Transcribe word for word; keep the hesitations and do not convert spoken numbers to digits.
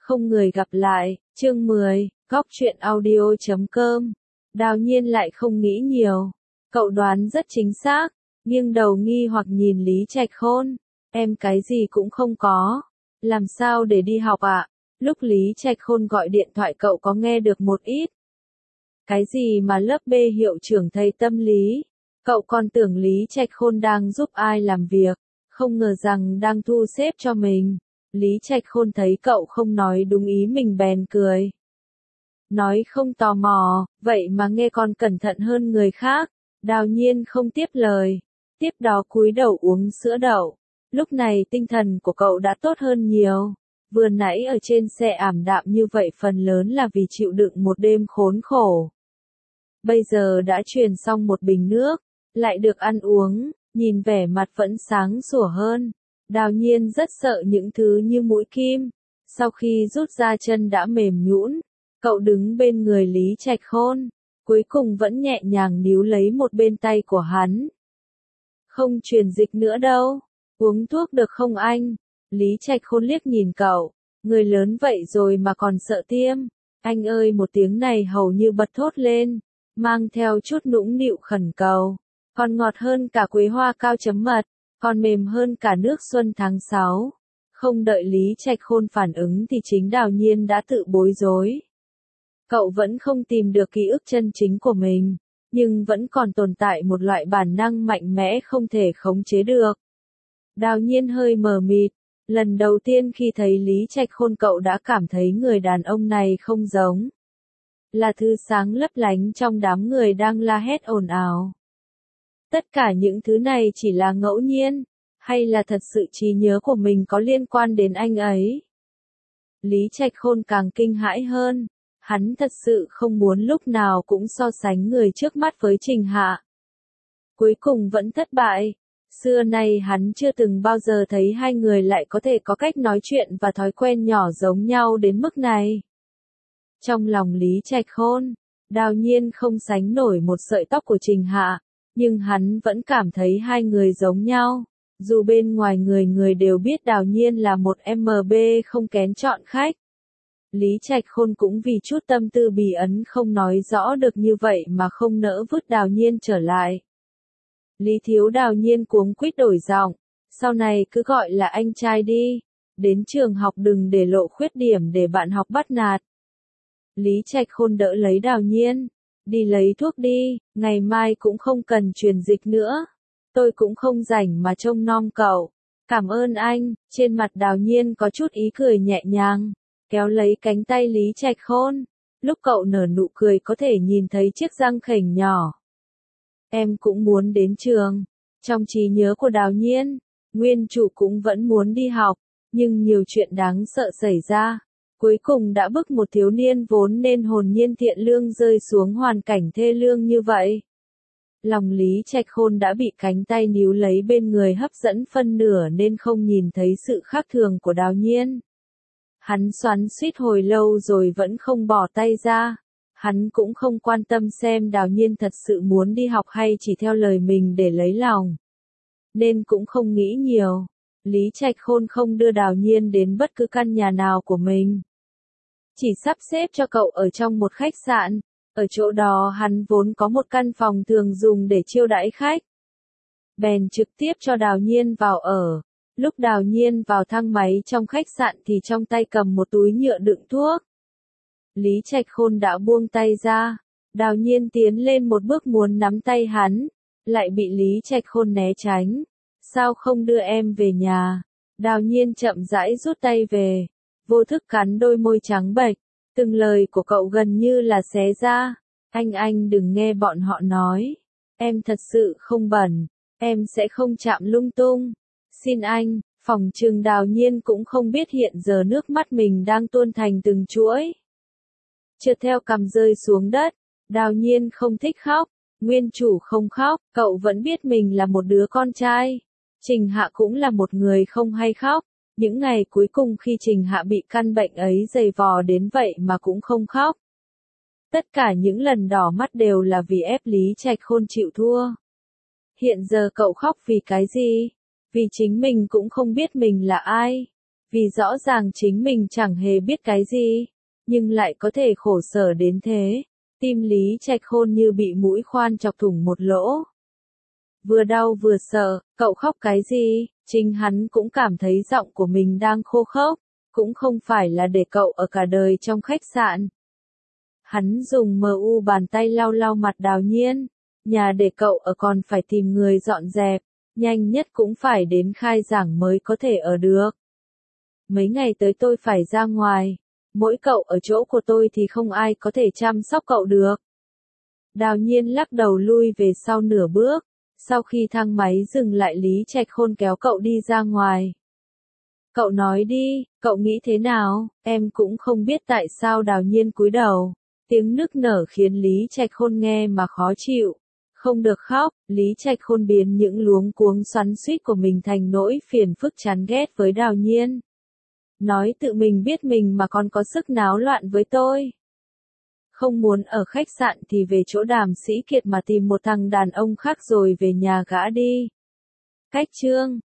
Không người gặp lại, chương mười, góc truyện audio chấm com. Đào Nhiên lại không nghĩ nhiều. Cậu đoán rất chính xác, nghiêng đầu nghi hoặc nhìn Lý Trạch Khôn. Em cái gì cũng không có. Làm sao để đi học ạ? À? Lúc Lý Trạch Khôn gọi điện thoại cậu có nghe được một ít. Cái gì mà lớp B hiệu trưởng thầy tâm lý? Cậu còn tưởng Lý Trạch Khôn đang giúp ai làm việc, không ngờ rằng đang thu xếp cho mình. Lý Trạch Khôn thấy cậu không nói đúng ý mình bèn cười. Nói không tò mò, vậy mà nghe còn cẩn thận hơn người khác. Đào Nhiên không tiếp lời, tiếp đó cúi đầu uống sữa đậu. Lúc này tinh thần của cậu đã tốt hơn nhiều. Vừa nãy ở trên xe ảm đạm như vậy phần lớn là vì chịu đựng một đêm khốn khổ. Bây giờ đã truyền xong một bình nước, lại được ăn uống, nhìn vẻ mặt vẫn sáng sủa hơn. Đào Nhiên rất sợ những thứ như mũi kim. Sau khi rút ra chân đã mềm nhũn, cậu đứng bên người Lý Trạch Khôn, cuối cùng vẫn nhẹ nhàng níu lấy một bên tay của hắn. Không truyền dịch nữa đâu, uống thuốc được không anh? Lý Trạch Khôn liếc nhìn cậu, người lớn vậy rồi mà còn sợ tiêm. Anh ơi, một tiếng này hầu như bật thốt lên, mang theo chút nũng nịu khẩn cầu. Còn ngọt hơn cả quế hoa cao chấm mật, còn mềm hơn cả nước xuân tháng sáu. Không đợi Lý Trạch Khôn phản ứng thì chính Đào Nhiên đã tự bối rối. Cậu vẫn không tìm được ký ức chân chính của mình, nhưng vẫn còn tồn tại một loại bản năng mạnh mẽ không thể khống chế được. Đào Nhiên hơi mờ mịt, lần đầu tiên khi thấy Lý Trạch Khôn cậu đã cảm thấy người đàn ông này không giống. Là thứ sáng lấp lánh trong đám người đang la hét ồn ào. Tất cả những thứ này chỉ là ngẫu nhiên, hay là thật sự trí nhớ của mình có liên quan đến anh ấy? Lý Trạch Khôn càng kinh hãi hơn, hắn thật sự không muốn lúc nào cũng so sánh người trước mắt với Trình Hạ. Cuối cùng vẫn thất bại, xưa nay hắn chưa từng bao giờ thấy hai người lại có thể có cách nói chuyện và thói quen nhỏ giống nhau đến mức này. Trong lòng Lý Trạch Khôn, Đào Nhiên không sánh nổi một sợi tóc của Trình Hạ. Nhưng hắn vẫn cảm thấy hai người giống nhau. Dù bên ngoài người người đều biết Đào Nhiên là một em bê không kén chọn khách. Lý Trạch Khôn cũng vì chút tâm tư bí ẩn không nói rõ được như vậy mà không nỡ vứt Đào Nhiên trở lại. Lý thiếu. Đào Nhiên cuống quýt đổi giọng. Sau này cứ gọi là anh trai đi. Đến trường học đừng để lộ khuyết điểm để bạn học bắt nạt. Lý Trạch Khôn đỡ lấy Đào Nhiên. Đi lấy thuốc đi, ngày mai cũng không cần truyền dịch nữa. Tôi cũng không rảnh mà trông nom cậu. Cảm ơn anh. Trên mặt Đào Nhiên có chút ý cười nhẹ nhàng, kéo lấy cánh tay Lý Trạch Khôn. Lúc cậu nở nụ cười có thể nhìn thấy chiếc răng khểnh nhỏ. Em cũng muốn đến trường. Trong trí nhớ của Đào Nhiên, nguyên chủ cũng vẫn muốn đi học, nhưng nhiều chuyện đáng sợ xảy ra. Cuối cùng đã bức một thiếu niên vốn nên hồn nhiên thiện lương rơi xuống hoàn cảnh thê lương như vậy. Lòng Lý Trạch Khôn đã bị cánh tay níu lấy bên người hấp dẫn phân nửa nên không nhìn thấy sự khác thường của Đào Nhiên. Hắn xoắn xuýt hồi lâu rồi vẫn không bỏ tay ra. Hắn cũng không quan tâm xem Đào Nhiên thật sự muốn đi học hay chỉ theo lời mình để lấy lòng. Nên cũng không nghĩ nhiều. Lý Trạch Khôn không đưa Đào Nhiên đến bất cứ căn nhà nào của mình. Chỉ sắp xếp cho cậu ở trong một khách sạn, ở chỗ đó hắn vốn có một căn phòng thường dùng để chiêu đãi khách. Bèn trực tiếp cho Đào Nhiên vào ở. Lúc Đào Nhiên vào thang máy trong khách sạn thì trong tay cầm một túi nhựa đựng thuốc. Lý Trạch Khôn đã buông tay ra, Đào Nhiên tiến lên một bước muốn nắm tay hắn, lại bị Lý Trạch Khôn né tránh. Sao không đưa em về nhà? Đào Nhiên chậm rãi rút tay về. Vô thức cắn đôi môi trắng bệch, từng lời của cậu gần như là xé ra. Anh anh đừng nghe bọn họ nói. Em thật sự không bẩn, em sẽ không chạm lung tung. Xin anh. Phòng trường Đào Nhiên cũng không biết hiện giờ nước mắt mình đang tuôn thành từng chuỗi. Trượt theo cằm rơi xuống đất, Đào Nhiên không thích khóc, nguyên chủ không khóc, cậu vẫn biết mình là một đứa con trai. Trình Hạ cũng là một người không hay khóc. Những ngày cuối cùng khi Trình Hạ bị căn bệnh ấy dày vò đến vậy mà cũng không khóc. Tất cả những lần đỏ mắt đều là vì ép Lý Trạch Khôn chịu thua. Hiện giờ cậu khóc vì cái gì? Vì chính mình cũng không biết mình là ai. Vì rõ ràng chính mình chẳng hề biết cái gì, nhưng lại có thể khổ sở đến thế. Tim Lý Trạch Khôn như bị mũi khoan chọc thủng một lỗ. Vừa đau vừa sợ, cậu khóc cái gì? Chính hắn cũng cảm thấy giọng của mình đang khô khốc, cũng không phải là để cậu ở cả đời trong khách sạn. Hắn dùng mờ u bàn tay lau lau mặt Đào Nhiên, nhà để cậu ở còn phải tìm người dọn dẹp, nhanh nhất cũng phải đến khai giảng mới có thể ở được. Mấy ngày tới tôi phải ra ngoài, mỗi cậu ở chỗ của tôi thì không ai có thể chăm sóc cậu được. Đào Nhiên lắc đầu lui về sau nửa bước, sau khi thang máy dừng lại Lý Trạch Khôn kéo cậu đi ra ngoài. Cậu nói đi, cậu nghĩ thế nào? Em cũng không biết tại sao. Đào Nhiên cúi đầu, tiếng nức nở khiến Lý Trạch Khôn nghe mà khó chịu. Không được khóc, Lý Trạch Khôn biến những luống cuống xoắn xuýt của mình thành nỗi phiền phức chán ghét với Đào Nhiên. Nói tự mình biết mình mà còn có sức náo loạn với tôi. Không muốn ở khách sạn thì về chỗ Đàm Sĩ Kiệt mà tìm một thằng đàn ông khác rồi về nhà gã đi. Cách chương